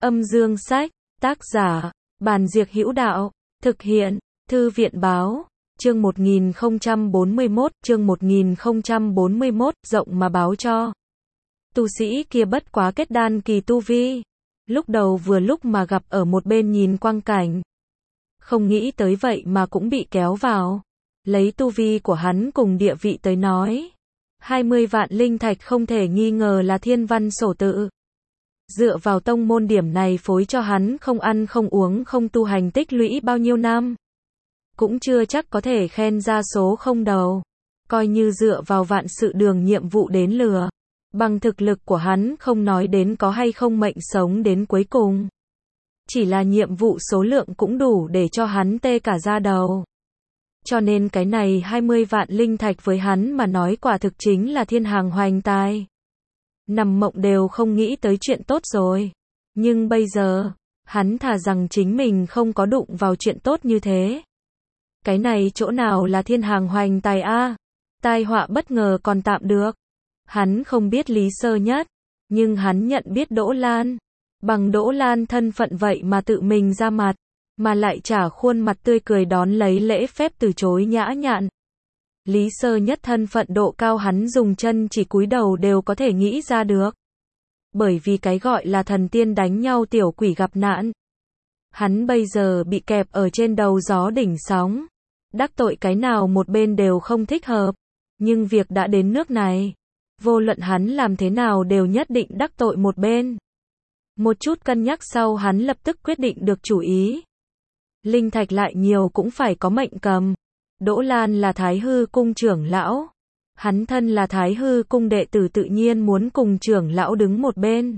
Âm dương sách, tác giả, Bàn Diệc Hữu Đạo, thực hiện, Thư viện báo, chương 1041, rộng mà báo cho. Tu sĩ kia bất quá kết đan kỳ tu vi, lúc đầu vừa lúc mà gặp ở một bên nhìn quang cảnh. Không nghĩ tới vậy mà cũng bị kéo vào. Lấy tu vi của hắn cùng địa vị tới nói, 20 vạn linh thạch không thể nghi ngờ là thiên văn sổ tự. Dựa vào tông môn điểm này phối cho hắn không ăn không uống không tu hành tích lũy bao nhiêu năm, cũng chưa chắc có thể khen ra số không đầu. Coi như dựa vào vạn sự đường nhiệm vụ đến lừa, bằng thực lực của hắn không nói đến có hay không mệnh sống đến cuối cùng. Chỉ là nhiệm vụ số lượng cũng đủ để cho hắn tê cả da đầu. Cho nên cái này 20 vạn linh thạch với hắn mà nói quả thực chính là thiên hàng hoành tài. Nằm mộng đều không nghĩ tới chuyện tốt rồi. Nhưng bây giờ, hắn thà rằng chính mình không có đụng vào chuyện tốt như thế. Cái này chỗ nào là thiên hàng hoành tài a? Tai họa bất ngờ còn tạm được. Hắn không biết Lý Sơ Nhất, nhưng hắn nhận biết Đỗ Lan. Bằng Đỗ Lan thân phận vậy mà tự mình ra mặt, mà lại trả khuôn mặt tươi cười đón lấy lễ phép từ chối nhã nhặn. Lý Sơ Nhất thân phận độ cao hắn dùng chân chỉ cúi đầu đều có thể nghĩ ra được. Bởi vì cái gọi là thần tiên đánh nhau tiểu quỷ gặp nạn. Hắn bây giờ bị kẹp ở trên đầu gió đỉnh sóng. Đắc tội cái nào một bên đều không thích hợp. Nhưng việc đã đến nước này, vô luận hắn làm thế nào đều nhất định đắc tội một bên. Một chút cân nhắc sau hắn lập tức quyết định được chủ ý. Linh thạch lại nhiều cũng phải có mệnh cầm. Đỗ Lan là Thái Hư cung trưởng lão. Hắn thân là Thái Hư cung đệ tử tự nhiên muốn cùng trưởng lão đứng một bên.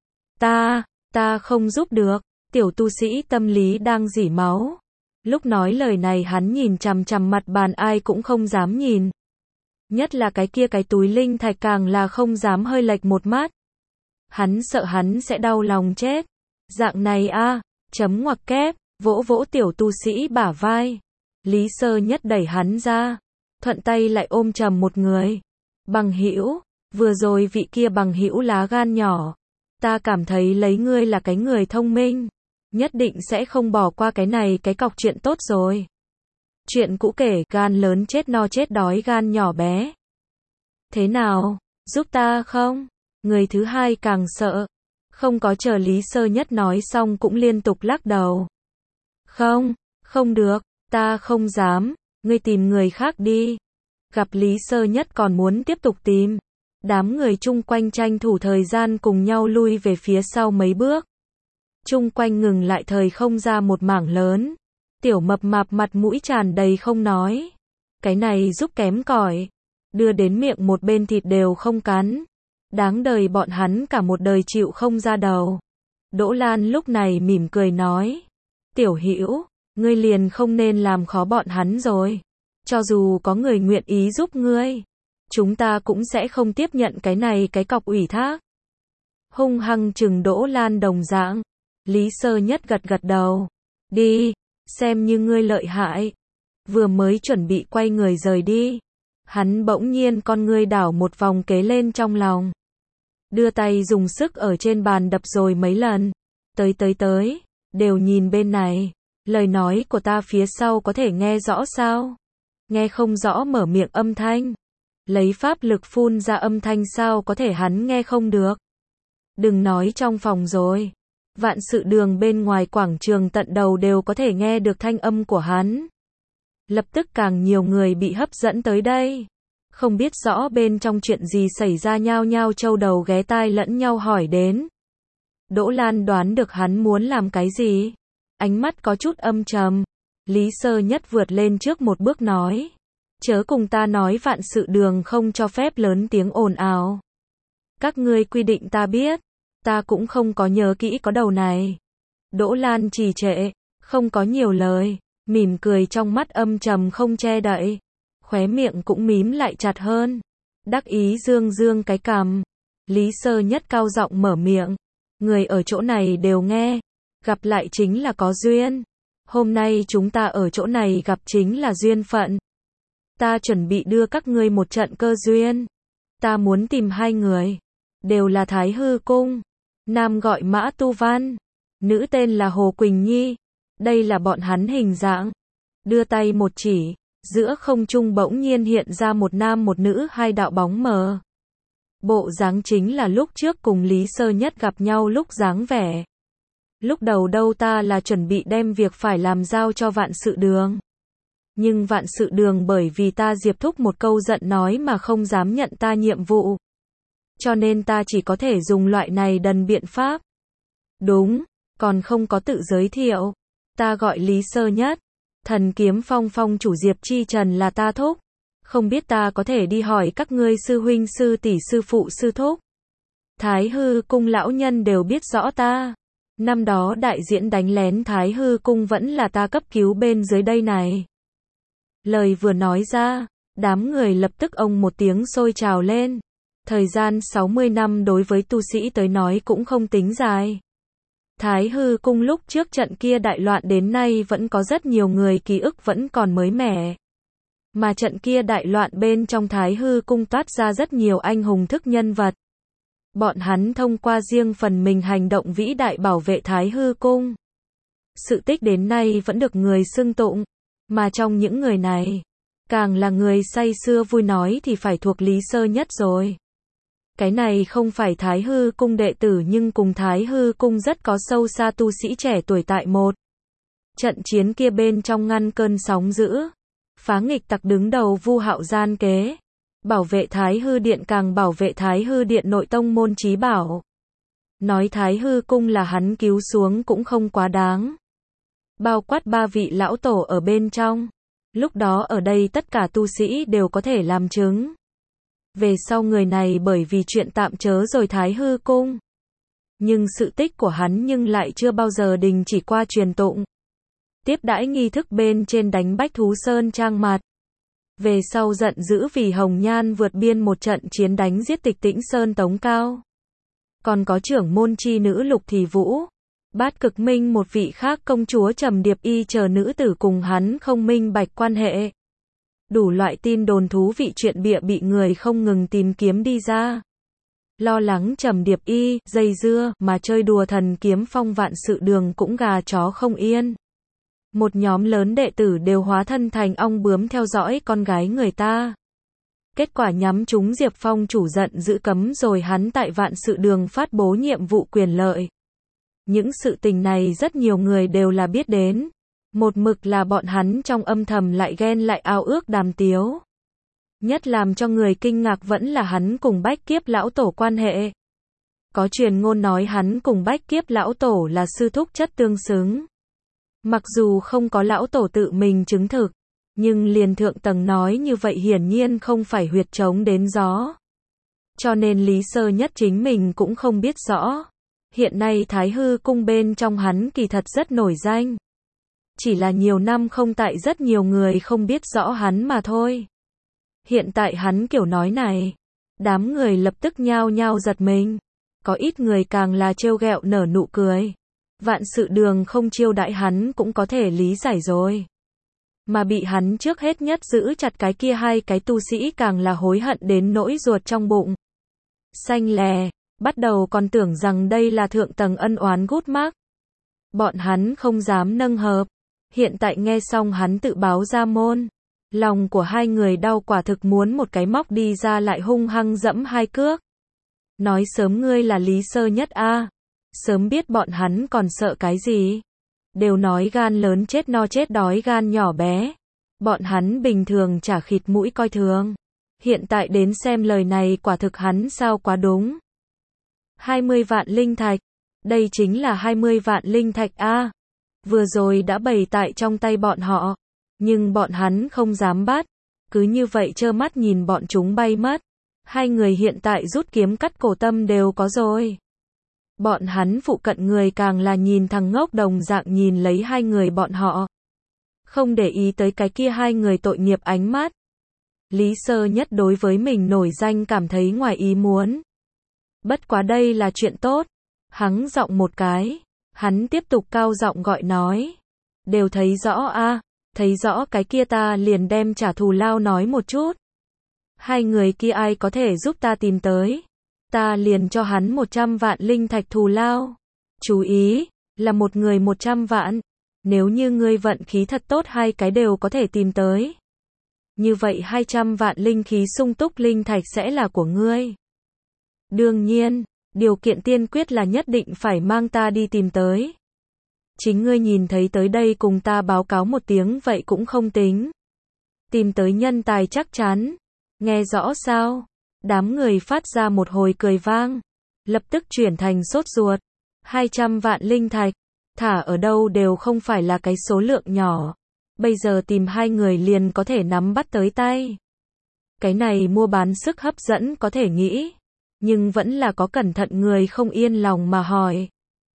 Ta không giúp được. Tiểu tu sĩ tâm lý đang rỉ máu. Lúc nói lời này hắn nhìn chằm chằm mặt bàn ai cũng không dám nhìn. Nhất là cái kia cái túi linh thạch càng là không dám hơi lệch một mắt. Hắn sợ hắn sẽ đau lòng chết. Dạng này a, chấm ngoặc kép, vỗ vỗ tiểu tu sĩ bả vai. Lý Sơ Nhất đẩy hắn ra, thuận tay lại ôm chầm một người. Bằng hữu, vừa rồi vị kia bằng hữu lá gan nhỏ. Ta cảm thấy lấy ngươi là cái người thông minh, nhất định sẽ không bỏ qua cái này cái cọc chuyện tốt rồi. Chuyện cũ kể, gan lớn chết no chết đói gan nhỏ bé. Thế nào, giúp ta không? Người thứ hai càng sợ. Không có chờ Lý Sơ Nhất nói xong cũng liên tục lắc đầu. Không được, ta không dám, ngươi tìm người khác đi. Gặp Lý Sơ Nhất còn muốn tiếp tục tìm. Đám người chung quanh tranh thủ thời gian cùng nhau lui về phía sau mấy bước. Chung quanh ngừng lại thời không ra một mảng lớn. Tiểu mập mạp mặt mũi tràn đầy không nói. Cái này giúp kém cỏi. Đưa đến miệng một bên thịt đều không cắn. Đáng đời bọn hắn cả một đời chịu không ra đầu. Đỗ Lan lúc này mỉm cười nói. Tiểu hữu, ngươi liền không nên làm khó bọn hắn rồi. Cho dù có người nguyện ý giúp ngươi, chúng ta cũng sẽ không tiếp nhận cái này cái cọc ủy thác. Hung hăng chừng Đỗ Lan đồng dạng. Lý Sơ Nhất gật gật đầu. Đi, xem như ngươi lợi hại. Vừa mới chuẩn bị quay người rời đi, hắn bỗng nhiên con ngươi đảo một vòng kế lên trong lòng. Đưa tay dùng sức ở trên bàn đập rồi mấy lần. Tới, đều nhìn bên này. Lời nói của ta phía sau có thể nghe rõ sao? Nghe không rõ mở miệng âm thanh. Lấy pháp lực phun ra âm thanh sao có thể hắn nghe không được? Đừng nói trong phòng rồi. Vạn sự đường bên ngoài quảng trường tận đầu đều có thể nghe được thanh âm của hắn. Lập tức càng nhiều người bị hấp dẫn tới đây. Không biết rõ bên trong chuyện gì xảy ra nhao nhao châu đầu ghé tai lẫn nhau hỏi đến. Đỗ Lan đoán được hắn muốn làm cái gì. Ánh mắt có chút âm trầm. Lý Sơ Nhất vượt lên trước một bước nói. Chớ cùng ta nói vạn sự đường không cho phép lớn tiếng ồn ào. Các ngươi quy định ta biết. Ta cũng không có nhớ kỹ có đầu này. Đỗ Lan trì trệ, không có nhiều lời, mỉm cười trong mắt âm trầm không che đậy. Khóe miệng cũng mím lại chặt hơn. Đắc ý dương dương cái cằm. Lý Sơ Nhất cao giọng mở miệng. Người ở chỗ này đều nghe. Gặp lại chính là có duyên. Hôm nay chúng ta ở chỗ này gặp chính là duyên phận. Ta chuẩn bị đưa các ngươi một trận cơ duyên. Ta muốn tìm hai người. Đều là Thái Hư cung. Nam gọi Mã Tu Văn. Nữ tên là Hồ Quỳnh Nhi. Đây là bọn hắn hình dạng. Đưa tay một chỉ, giữa không trung bỗng nhiên hiện ra một nam một nữ hai đạo bóng mờ. Bộ dáng chính là lúc trước cùng Lý Sơ Nhất gặp nhau lúc dáng vẻ. Lúc đầu đâu ta là chuẩn bị đem việc phải làm giao cho Vạn Sự Đường. Nhưng Vạn Sự Đường bởi vì ta Diệp Thúc một câu giận nói mà không dám nhận ta nhiệm vụ. Cho nên ta chỉ có thể dùng loại này đần biện pháp. Đúng, còn không có tự giới thiệu. Ta gọi Lý Sơ Nhất. Thần Kiếm Phong phong chủ Diệp Chi Trần là ta thúc. Không biết ta có thể đi hỏi các ngươi sư huynh sư tỷ sư phụ sư thúc. Thái Hư cung lão nhân đều biết rõ ta. Năm đó đại diễn đánh lén Thái Hư cung vẫn là ta cấp cứu bên dưới đây này. Lời vừa nói ra, đám người lập tức ông một tiếng sôi trào lên. Thời gian 60 năm đối với tu sĩ tới nói cũng không tính dài. Thái Hư cung lúc trước trận kia đại loạn đến nay vẫn có rất nhiều người ký ức vẫn còn mới mẻ. Mà trận kia đại loạn bên trong Thái Hư cung toát ra rất nhiều anh hùng thức nhân vật. Bọn hắn thông qua riêng phần mình hành động vĩ đại bảo vệ Thái Hư cung. Sự tích đến nay vẫn được người xưng tụng. Mà trong những người này, càng là người say sưa vui nói thì phải thuộc Lý Sơ Nhất rồi. Cái này không phải Thái Hư cung đệ tử nhưng cùng Thái Hư cung rất có sâu xa tu sĩ trẻ tuổi tại một trận chiến kia bên trong ngăn cơn sóng dữ. Phá nghịch tặc đứng đầu Vu Hạo gian kế. Bảo vệ Thái Hư điện càng bảo vệ Thái Hư điện nội tông môn chí bảo. Nói Thái Hư cung là hắn cứu xuống cũng không quá đáng. Bao quát 3 vị lão tổ ở bên trong. Lúc đó ở đây tất cả tu sĩ đều có thể làm chứng. Về sau người này bởi vì chuyện tạm chớ rồi Thái Hư cung. Nhưng sự tích của hắn nhưng lại chưa bao giờ đình chỉ qua truyền tụng. Tiếp đãi nghi thức bên trên đánh Bách Thú Sơn trang mặt. Về sau giận dữ vì Hồng Nhan vượt biên một trận chiến đánh giết Tịch Tĩnh Sơn Tống Cao. Còn có trưởng môn chi nữ Lục Thì Vũ. Bát Cực Minh một vị khác công chúa Trầm Điệp Y chờ nữ tử cùng hắn không minh bạch quan hệ. Đủ loại tin đồn thú vị chuyện bịa bị người không ngừng tìm kiếm đi ra. Lo lắng Trầm Điệp Y, dây dưa, mà chơi đùa Thần Kiếm Phong Vạn Sự Đường cũng gà chó không yên. Một nhóm lớn đệ tử đều hóa thân thành ong bướm theo dõi con gái người ta. Kết quả nhắm trúng Diệp Phong chủ giận dữ cấm rồi hắn tại Vạn Sự Đường phát bố nhiệm vụ quyền lợi. Những sự tình này rất nhiều người đều là biết đến. Một mực là bọn hắn trong âm thầm lại ghen lại ao ước đàm tiếu. Nhất làm cho người kinh ngạc vẫn là hắn cùng Bách Kiếp lão tổ quan hệ. Có truyền ngôn nói hắn cùng Bách Kiếp lão tổ là sư thúc chất tương xứng. Mặc dù không có lão tổ tự mình chứng thực, nhưng liền thượng tầng nói như vậy hiển nhiên không phải huyệt trống đến gió. Cho nên Lý Sơ Nhất chính mình cũng không biết rõ. Hiện nay Thái Hư cung bên trong hắn kỳ thật rất nổi danh. Chỉ là nhiều năm không tại rất nhiều người không biết rõ hắn mà thôi. Hiện tại hắn kiểu nói này, đám người lập tức nhao nhao giật mình. Có ít người càng là trêu ghẹo nở nụ cười. Vạn Sự Đường không chiêu đãi hắn cũng có thể lý giải rồi. Mà bị hắn trước hết nhất giữ chặt cái kia hai cái tu sĩ càng là hối hận đến nỗi ruột trong bụng. Xanh lè, bắt đầu còn tưởng rằng đây là thượng tầng ân oán gút mác. Bọn hắn không dám nâng hợp. Hiện tại nghe xong hắn tự báo ra môn. Lòng của hai người đau quả thực muốn một cái móc đi ra lại hung hăng dẫm hai cước. Nói sớm ngươi là Lý Sơ Nhất a. Sớm biết bọn hắn còn sợ cái gì. Đều nói gan lớn chết no chết đói gan nhỏ bé. Bọn hắn bình thường chả khịt mũi coi thường. Hiện tại đến xem lời này quả thực hắn sao quá đúng. 20 vạn linh thạch. Đây chính là 20 vạn linh thạch a. Vừa rồi đã bày tại trong tay bọn họ. Nhưng bọn hắn không dám bắt. Cứ như vậy trơ mắt nhìn bọn chúng bay mất. Hai người hiện tại rút kiếm cắt cổ tâm đều có rồi. Bọn hắn phụ cận người càng là nhìn thằng ngốc đồng dạng nhìn lấy hai người bọn họ. Không để ý tới cái kia hai người tội nghiệp ánh mắt. Lý Sơ Nhất đối với mình nổi danh cảm thấy ngoài ý muốn. Bất quá đây là chuyện tốt. Hắn giọng một cái. Hắn tiếp tục cao giọng gọi nói. Đều thấy rõ a, thấy rõ cái kia ta liền đem trả thù lao nói một chút. Hai người kia ai có thể giúp ta tìm tới. Ta liền cho hắn 100 vạn linh thạch thù lao. Chú ý, Là một người 100 vạn. Nếu như ngươi vận khí thật tốt hai cái đều có thể tìm tới. Như vậy 200 vạn linh khí sung túc linh thạch sẽ là của ngươi. Đương nhiên, điều kiện tiên quyết là nhất định phải mang ta đi tìm tới. Chính ngươi nhìn thấy tới đây cùng ta báo cáo một tiếng vậy cũng không tính. Tìm tới nhân tài chắc chắn. Nghe rõ sao? Đám người phát ra một hồi cười vang. Lập tức chuyển thành sốt ruột. 200 vạn linh thạch. Thả ở đâu đều không phải là cái số lượng nhỏ. Bây giờ tìm hai người liền có thể nắm bắt tới tay. Cái này mua bán sức hấp dẫn có thể nghĩ. Nhưng vẫn là có cẩn thận người không yên lòng mà hỏi.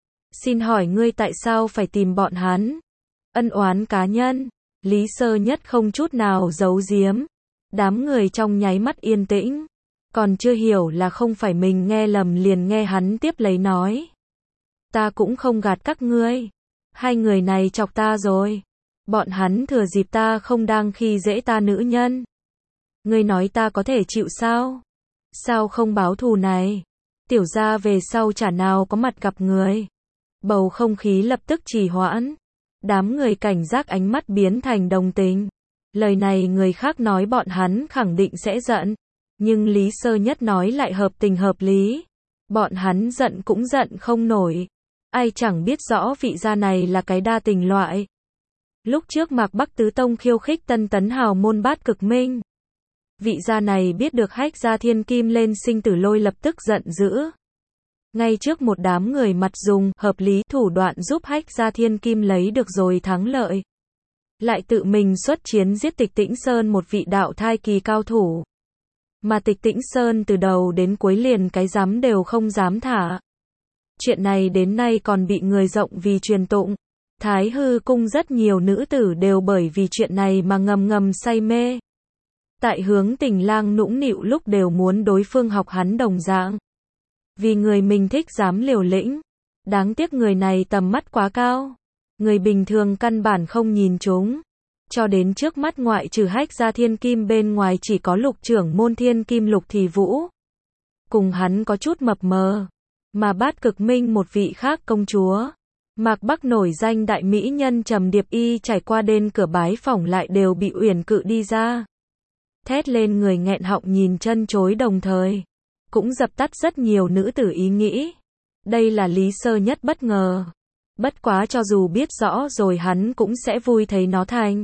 Xin hỏi ngươi tại sao phải tìm bọn hắn? Ân oán cá nhân. Lý Sơ Nhất không chút nào giấu giếm. Đám người trong nháy mắt yên tĩnh. Còn chưa hiểu là không phải mình nghe lầm liền nghe hắn tiếp lấy nói. Ta cũng không gạt các ngươi. Hai người này chọc ta rồi. Bọn hắn thừa dịp ta không đang khi dễ ta nữ nhân. Ngươi nói ta có thể chịu sao? Sao không báo thù này? Tiểu gia về sau chả nào có mặt gặp người. Bầu không khí lập tức trì hoãn. Đám người cảnh giác ánh mắt biến thành đồng tình. Lời này người khác nói bọn hắn khẳng định sẽ giận. Nhưng Lý Sơ Nhất nói lại hợp tình hợp lý. Bọn hắn giận cũng giận không nổi. Ai chẳng biết rõ vị gia này là cái đa tình loại. Lúc trước Mạc Bắc Tứ Tông khiêu khích Tân Tấn Hào môn Bát Cực Minh. Vị gia này biết được Hách gia thiên kim lên sinh tử lôi lập tức giận dữ. Ngay trước một đám người mặt dùng hợp lý thủ đoạn giúp Hách gia thiên kim lấy được rồi thắng lợi. Lại tự mình xuất chiến giết Tịch Tĩnh Sơn một vị đạo thai kỳ cao thủ. Mà Tịch Tĩnh Sơn từ đầu đến cuối liền cái dám đều không dám thả. Chuyện này đến nay còn bị người rộng vì truyền tụng. Thái Hư cung rất nhiều nữ tử đều bởi vì chuyện này mà ngầm ngầm say mê. Tại Hướng Tình Lang nũng nịu lúc đều muốn đối phương học hắn đồng dạng. Vì người mình thích dám liều lĩnh. Đáng tiếc người này tầm mắt quá cao. Người bình thường căn bản không nhìn chúng. Cho đến trước mắt ngoại trừ Hách gia thiên kim bên ngoài chỉ có Lục trưởng môn Thiên Kim Lục Thì Vũ. Cùng hắn có chút mập mờ. Mà Bát Cực Minh một vị khác công chúa. Mạc Bắc nổi danh đại mỹ nhân Trầm Điệp Y trải qua đến cửa bái phỏng lại đều bị Uyển Cự đi ra. Thét lên người nghẹn họng nhìn chân chối đồng thời. Cũng dập tắt rất nhiều nữ tử ý nghĩ. Đây là Lý Sơ Nhất bất ngờ. Bất quá cho dù biết rõ rồi hắn cũng sẽ vui thấy nó thành.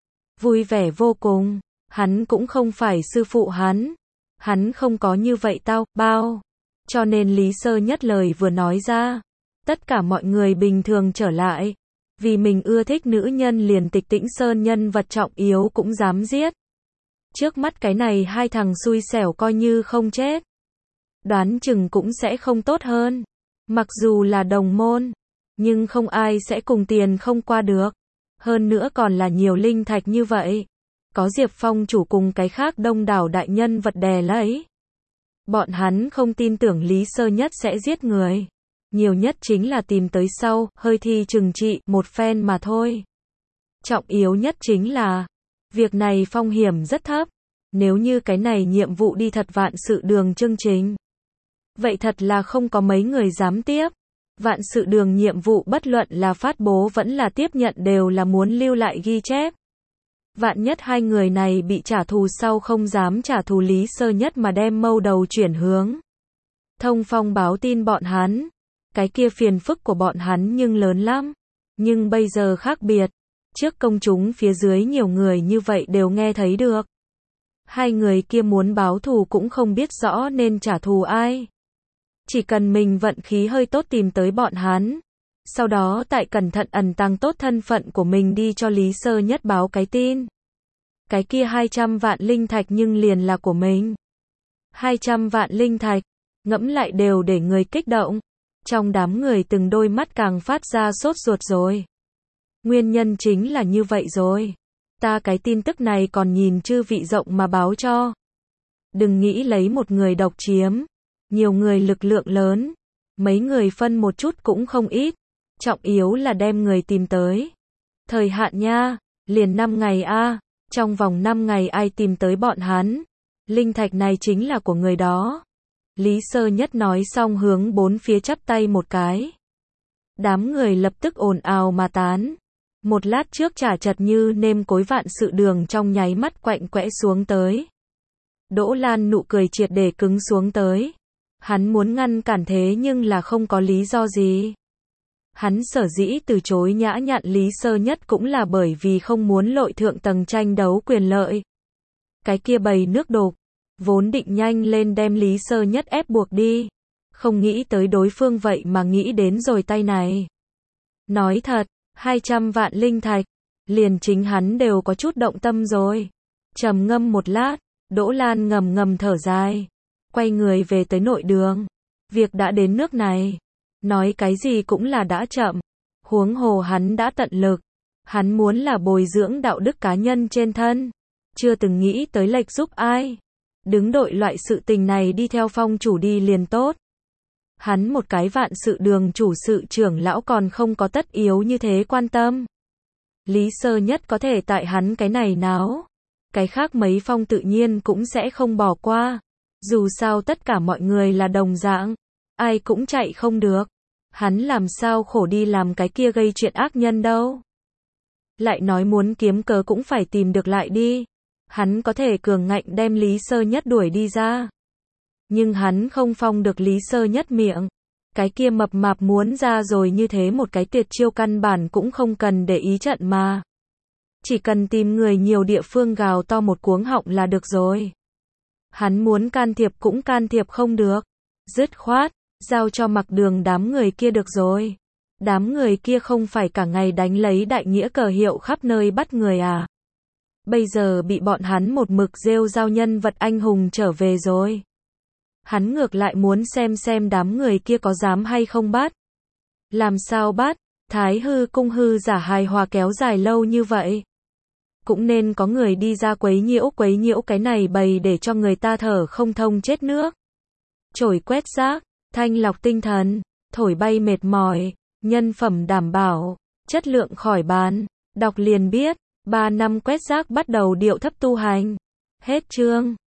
Vui vẻ vô cùng. Hắn cũng không phải sư phụ hắn. Hắn không có như vậy tao, bao. Cho nên Lý Sơ Nhất lời vừa nói ra. Tất cả mọi người bình thường trở lại. Vì mình ưa thích nữ nhân liền Tịch Tĩnh Sơn nhân vật trọng yếu cũng dám giết. Trước mắt cái này hai thằng xui xẻo coi như không chết. Đoán chừng cũng sẽ không tốt hơn. Mặc dù là đồng môn. Nhưng không ai sẽ cùng tiền không qua được. Hơn nữa còn là nhiều linh thạch như vậy. Có Diệp Phong chủ cùng cái khác đông đảo đại nhân vật đè lấy. Bọn hắn không tin tưởng Lý Sơ Nhất sẽ giết người. Nhiều nhất chính là tìm tới sau, hơi thi trừng trị, một phen mà thôi. Trọng yếu nhất chính là, việc này phong hiểm rất thấp. Nếu như cái này nhiệm vụ đi thật vạn sự đường chương trình. Vậy thật là không có mấy người dám tiếp. Vạn sự đường nhiệm vụ bất luận là phát bố vẫn là tiếp nhận đều là muốn lưu lại ghi chép. Vạn nhất hai người này bị trả thù sau không dám trả thù Lý Sơ Nhất mà đem mâu đầu chuyển hướng. Thông phong báo tin bọn hắn. Cái kia phiền phức của bọn hắn nhưng lớn lắm. Nhưng bây giờ khác biệt. Trước công chúng phía dưới nhiều người như vậy đều nghe thấy được. Hai người kia muốn báo thù cũng không biết rõ nên trả thù ai. Chỉ cần mình vận khí hơi tốt tìm tới bọn hắn. Sau đó tại cẩn thận ẩn tàng tốt thân phận của mình đi cho Lý Sơ Nhất báo cái tin. Cái kia 200 vạn linh thạch nhưng liền là của mình. 200 vạn linh thạch. Ngẫm lại đều để người kích động. Trong đám người từng đôi mắt càng phát ra sốt ruột rồi. Nguyên nhân chính là như vậy rồi. Ta cái tin tức này còn nhìn chư vị rộng mà báo cho. Đừng nghĩ lấy một người độc chiếm. Nhiều người lực lượng lớn. Mấy người phân một chút cũng không ít. Trọng yếu là đem người tìm tới. Thời hạn nha, liền 5 ngày a. Trong vòng 5 ngày ai tìm tới bọn hắn. Linh thạch này chính là của người đó. Lý Sơ Nhất nói xong hướng bốn phía chắp tay một cái. Đám người lập tức ồn ào mà tán. Một lát trước chả chật như nêm cối vạn sự đường trong nháy mắt quạnh quẽ xuống tới. Đỗ Lan nụ cười triệt để cứng xuống tới. Hắn muốn ngăn cản thế nhưng là không có lý do gì. Hắn sở dĩ từ chối nhã nhặn Lý Sơ Nhất cũng là bởi vì không muốn lội thượng tầng tranh đấu quyền lợi. Cái kia bầy nước đục, vốn định nhanh lên đem Lý Sơ Nhất ép buộc đi. Không nghĩ tới đối phương vậy mà nghĩ đến rồi tay này. Nói thật, 200 vạn linh thạch, liền chính hắn đều có chút động tâm rồi. Trầm ngâm một lát, Đỗ Lan ngầm ngầm thở dài. Quay người về tới nội đường. Việc đã đến nước này. Nói cái gì cũng là đã chậm. Huống hồ hắn đã tận lực. Hắn muốn là bồi dưỡng đạo đức cá nhân trên thân. Chưa từng nghĩ tới lệch giúp ai. Đứng đội loại sự tình này đi theo phong chủ đi liền tốt. Hắn một cái vạn sự đường chủ sự trưởng lão còn không có tất yếu như thế quan tâm. Lý Sơ Nhất có thể tại hắn cái này náo. Cái khác mấy phong tự nhiên cũng sẽ không bỏ qua. Dù sao tất cả mọi người là đồng dạng. Ai cũng chạy không được. Hắn làm sao khổ đi làm cái kia gây chuyện ác nhân đâu. Lại nói muốn kiếm cớ cũng phải tìm được lại đi. Hắn có thể cường ngạnh đem Lý Sơ Nhất đuổi đi ra. Nhưng hắn không phong được Lý Sơ Nhất miệng. Cái kia mập mạp muốn ra rồi như thế một cái tuyệt chiêu căn bản cũng không cần để ý trận mà. Chỉ cần tìm người nhiều địa phương gào to một cuống họng là được rồi. Hắn muốn can thiệp cũng can thiệp không được. Dứt khoát, giao cho Mặc Đường đám người kia được rồi. Đám người kia không phải cả ngày đánh lấy đại nghĩa cờ hiệu khắp nơi bắt người à. Bây giờ bị bọn hắn một mực rêu rao nhân vật anh hùng trở về rồi. Hắn ngược lại muốn xem đám người kia có dám hay không bắt. Làm sao bắt? Thái hư cung hư giả hài hòa kéo dài lâu như vậy. Cũng nên có người đi ra quấy nhiễu cái này bầy để cho người ta thở không thông chết nước. Chổi quét rác, thanh lọc tinh thần, thổi bay mệt mỏi, nhân phẩm đảm bảo, chất lượng khỏi bàn. Đọc liền biết, 3 năm quét rác bắt đầu điệu thấp tu hành. Hết chương.